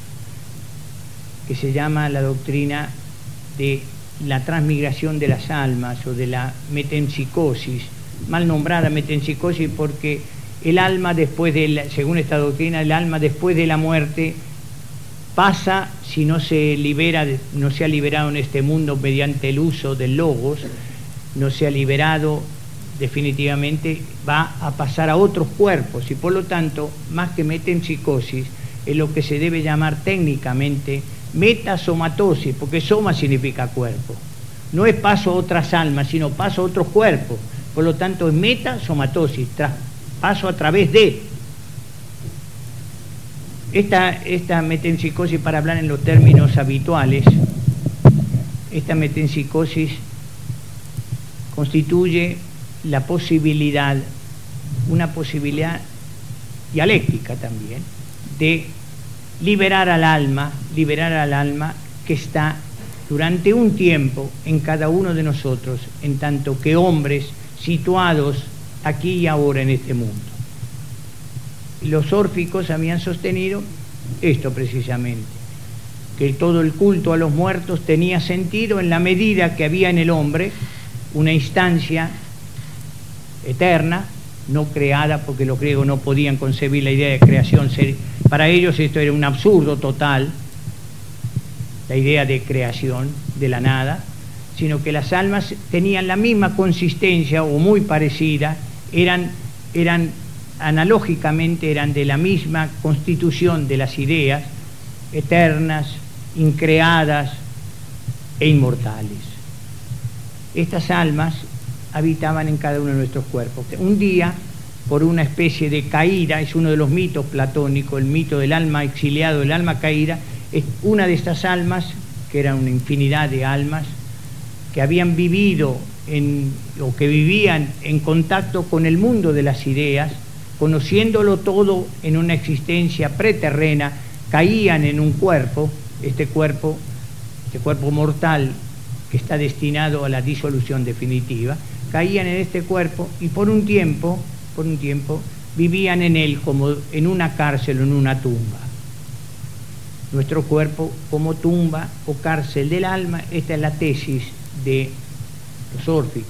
[SPEAKER 3] se llama la doctrina de la transmigración de las almas o de la metempsicosis, mal nombrada metempsicosis porque el alma según esta doctrina, el alma después de la muerte pasa, si no se ha liberado en este mundo mediante el uso del logos, no se ha liberado definitivamente, va a pasar a otros cuerpos y por lo tanto, más que metempsicosis, es lo que se debe llamar técnicamente metasomatosis, porque soma significa cuerpo. No es paso a otras almas, sino paso a otros cuerpos. Por lo tanto, es metasomatosis, paso a través de. Esta metempsicosis, para hablar en los términos habituales, esta metempsicosis constituye una posibilidad dialéctica también, de liberar al alma que está durante un tiempo en cada uno de nosotros, en tanto que hombres situados aquí y ahora en este mundo. Los órficos habían sostenido esto precisamente, que todo el culto a los muertos tenía sentido en la medida que había en el hombre una instancia eterna, no creada, porque los griegos no podían concebir la idea de creación. Para ellos esto era un absurdo total, la idea de creación de la nada, sino que las almas tenían la misma consistencia o muy parecida, eran analógicamente, eran de la misma constitución de las ideas, eternas, increadas e inmortales. Estas almas habitaban en cada uno de nuestros cuerpos. Un día, por una especie de caída, es uno de los mitos platónicos, el mito del alma exiliado, el alma caída, es una de estas almas, que eran una infinidad de almas, que habían vivido o que vivían en contacto con el mundo de las ideas, conociéndolo todo en una existencia preterrena, caían en un cuerpo, este cuerpo mortal que está destinado a la disolución definitiva, caían en este cuerpo y por un tiempo vivían en él como en una cárcel o en una tumba. Nuestro cuerpo como tumba o cárcel del alma, esta es la tesis de los órficos.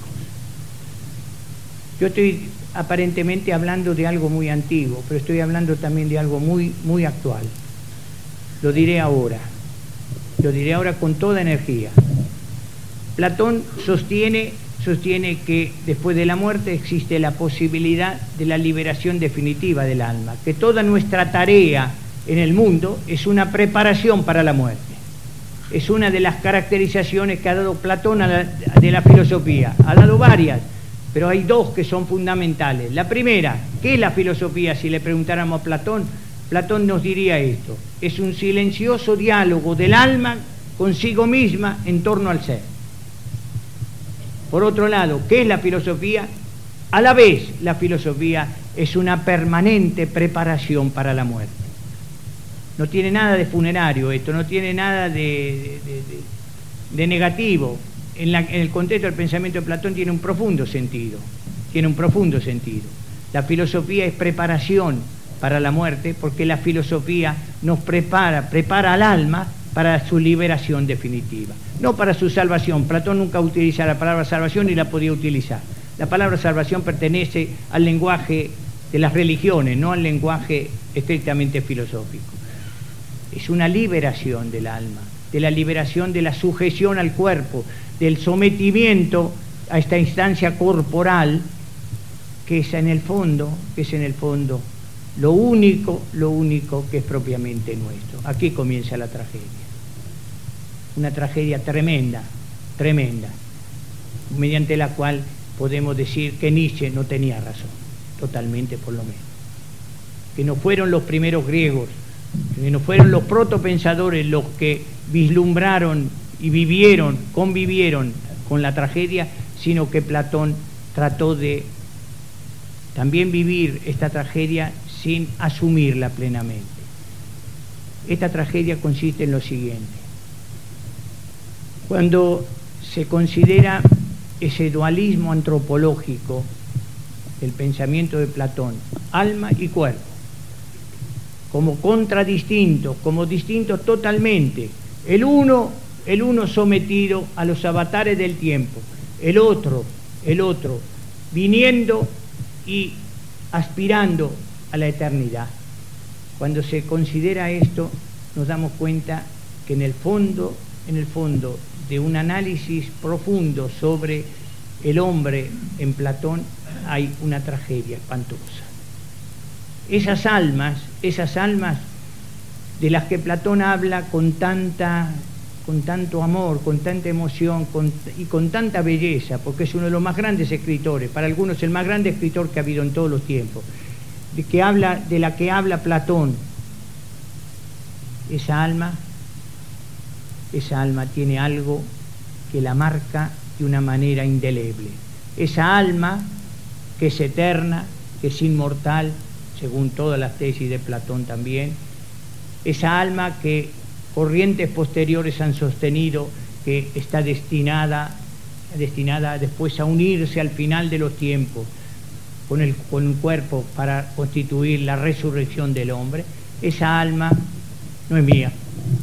[SPEAKER 3] Yo estoy aparentemente hablando de algo muy antiguo, pero estoy hablando también de algo muy, muy actual. Lo diré ahora con toda energía. Platón sostiene que después de la muerte existe la posibilidad de la liberación definitiva del alma, que toda nuestra tarea en el mundo es una preparación para la muerte. Es una de las caracterizaciones que ha dado Platón de la filosofía. Ha dado varias, pero hay dos que son fundamentales. La primera, ¿qué es la filosofía? Si le preguntáramos a Platón, Platón nos diría esto: es un silencioso diálogo del alma consigo misma en torno al ser. Por otro lado, ¿qué es la filosofía? A la vez, la filosofía es una permanente preparación para la muerte. No tiene nada de funerario esto, no tiene nada de negativo. En el contexto del pensamiento de Platón tiene un profundo sentido. La filosofía es preparación para la muerte, porque la filosofía nos prepara al alma para su liberación definitiva, no para su salvación. Platón nunca utiliza la palabra salvación ni la podía utilizar. La palabra salvación pertenece al lenguaje de las religiones, no al lenguaje estrictamente filosófico. Es una liberación del alma, de la liberación de la sujeción al cuerpo, del sometimiento a esta instancia corporal, que es en el fondo lo único que es propiamente nuestro. Aquí comienza la tragedia. Una tragedia tremenda, mediante la cual podemos decir que Nietzsche no tenía razón. totalmente por lo menos. Que no fueron los primeros griegos, que no fueron los protopensadores los que vislumbraron y convivieron con la tragedia, sino que Platón trató de también vivir esta tragedia sin asumirla plenamente. Esta tragedia consiste en lo siguiente. Cuando se considera ese dualismo antropológico del pensamiento de Platón, alma y cuerpo, como contradistintos, como distintos totalmente, el uno sometido a los avatares del tiempo, el otro viniendo y aspirando a la eternidad. Cuando se considera esto, nos damos cuenta que en el fondo de un análisis profundo sobre el hombre en Platón hay una tragedia espantosa. Esas almas de las que Platón habla con tanto amor, con tanta emoción y con tanta belleza, porque es uno de los más grandes escritores, para algunos el más grande escritor que ha habido en todos los tiempos, de la que habla Platón. Esa alma tiene algo que la marca de una manera indeleble. Esa alma que es eterna, que es inmortal, según todas las tesis de Platón también. Esa alma que corrientes posteriores han sostenido que está destinada después a unirse al final de los tiempos con el cuerpo para constituir la resurrección del hombre. Esa alma no es mía.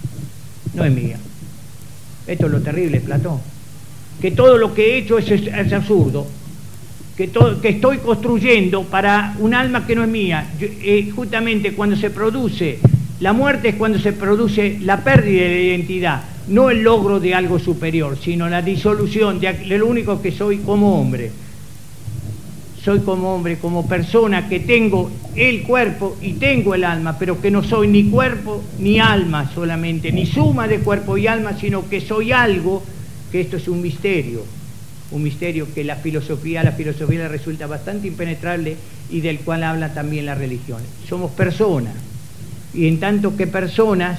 [SPEAKER 3] Esto es lo terrible, Platón. Que todo lo que he hecho es absurdo. Que estoy construyendo para un alma que no es mía. Justamente cuando se produce la muerte es cuando se produce la pérdida de la identidad, no el logro de algo superior, sino la disolución de lo único que soy como hombre. Soy como hombre, como persona que tengo el cuerpo y tengo el alma, pero que no soy ni cuerpo ni alma solamente, ni suma de cuerpo y alma, sino que soy algo, que esto es un misterio que la filosofía le resulta bastante impenetrable y del cual habla también la religión. Somos personas. Y en tanto que personas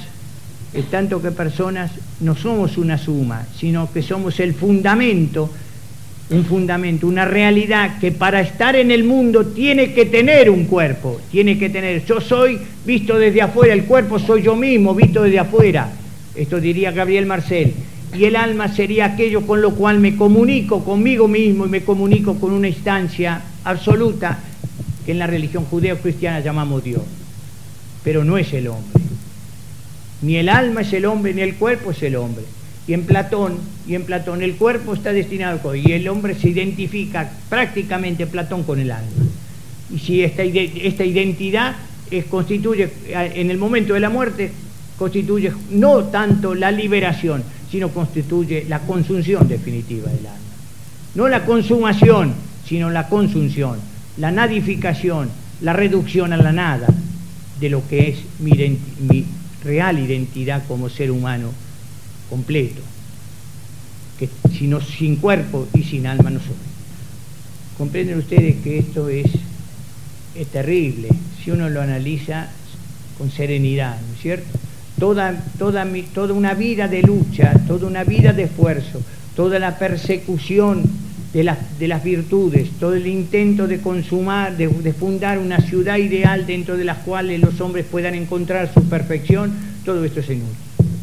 [SPEAKER 3] no somos una suma, sino que somos el fundamento, una realidad que para estar en el mundo tiene que tener un cuerpo, yo soy visto desde afuera, el cuerpo soy yo mismo visto desde afuera, esto diría Gabriel Marcel, y el alma sería aquello con lo cual me comunico conmigo mismo y me comunico con una instancia absoluta que en la religión judeo-cristiana llamamos Dios. Pero no es el hombre, ni el alma es el hombre, ni el cuerpo es el hombre. Y en Platón el cuerpo está destinado, y el hombre se identifica prácticamente Platón con el alma. Y si esta identidad constituye, en el momento de la muerte, constituye no tanto la liberación, sino constituye la consunción definitiva del alma. No la consumación, sino la consunción, la nadificación, la reducción a la nada de lo que es mi real identidad como ser humano completo, que sin cuerpo y sin alma no soy. Comprenden ustedes que esto es terrible si uno lo analiza con serenidad, ¿no es cierto? Toda una vida de lucha, toda una vida de esfuerzo, toda la persecución de las virtudes, todo el intento de consumar, de fundar una ciudad ideal dentro de las cuales los hombres puedan encontrar su perfección, todo esto es inútil.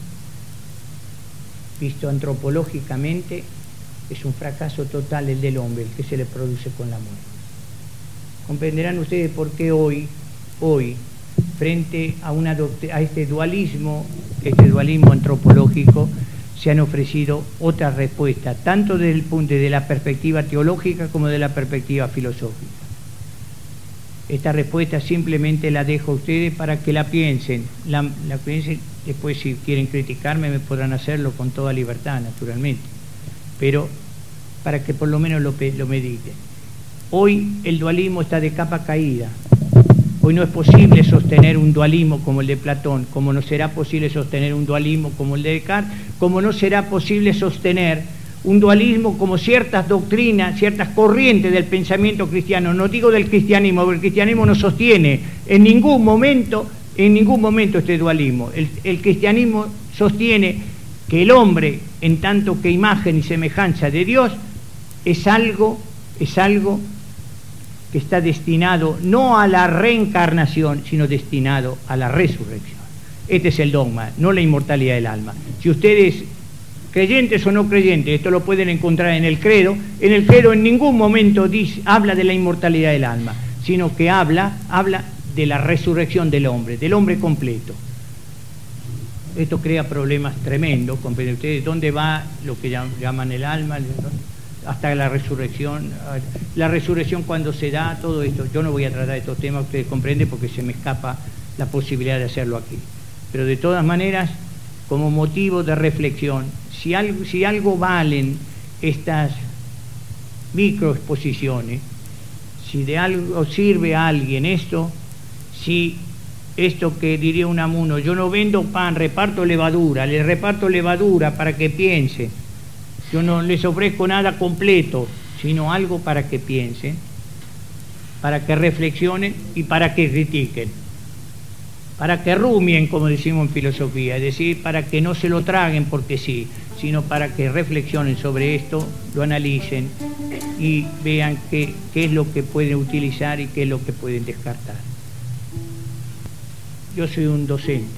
[SPEAKER 3] Visto antropológicamente, es un fracaso total el del hombre, el que se le produce con la muerte. Comprenderán ustedes por qué hoy, frente a este dualismo antropológico, se han ofrecido otras respuestas, tanto desde el punto de la perspectiva teológica como de la perspectiva filosófica. Esta respuesta simplemente la dejo a ustedes para que la piensen. La piensen, después si quieren criticarme me podrán hacerlo con toda libertad, naturalmente, pero para que por lo menos lo mediten. Hoy el dualismo está de capa caída. Hoy no es posible sostener un dualismo como el de Platón, como no será posible sostener un dualismo como el de Descartes, como no será posible sostener un dualismo como ciertas doctrinas, ciertas corrientes del pensamiento cristiano, no digo del cristianismo, porque el cristianismo no sostiene en ningún momento este dualismo. El cristianismo sostiene que el hombre, en tanto que imagen y semejanza de Dios, es algo que está destinado no a la reencarnación, sino destinado a la resurrección. Este es el dogma, no la inmortalidad del alma. Si ustedes, creyentes o no creyentes, esto lo pueden encontrar en el credo. En el credo en ningún momento habla de la inmortalidad del alma, sino que habla de la resurrección del hombre completo. Esto crea problemas tremendos, comprenden ustedes, ¿dónde va lo que llaman el alma? Hasta la resurrección cuando se da, todo esto. Yo no voy a tratar estos temas, ustedes comprenden, porque se me escapa la posibilidad de hacerlo aquí. Pero de todas maneras, como motivo de reflexión, si algo valen estas microexposiciones, si de algo sirve a alguien esto, si esto que diría Unamuno, yo no vendo pan, reparto levadura, les reparto levadura para que piensen. Yo no les ofrezco nada completo, sino algo para que piensen, para que reflexionen y para que critiquen, para que rumien, como decimos en filosofía, es decir, para que no se lo traguen porque sí, sino para que reflexionen sobre esto, lo analicen y vean qué es lo que pueden utilizar y qué es lo que pueden descartar. Yo soy un docente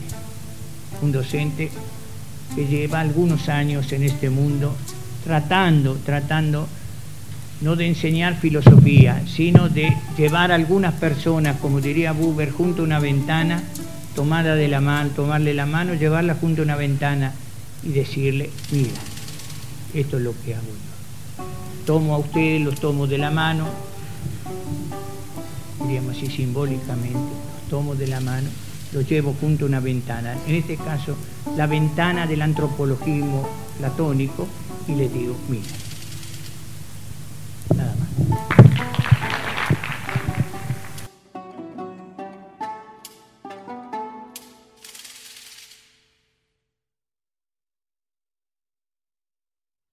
[SPEAKER 3] que lleva algunos años en este mundo tratando no de enseñar filosofía, sino de llevar a algunas personas, como diría Buber, junto a una ventana, tomarle la mano, llevarla junto a una ventana y decirle, mira, esto es lo que hago yo. Tomo a ustedes, los tomo de la mano, diríamos así simbólicamente, los tomo de la mano, los llevo junto a una ventana, en este caso la ventana del antropologismo platónico, y les digo, mira,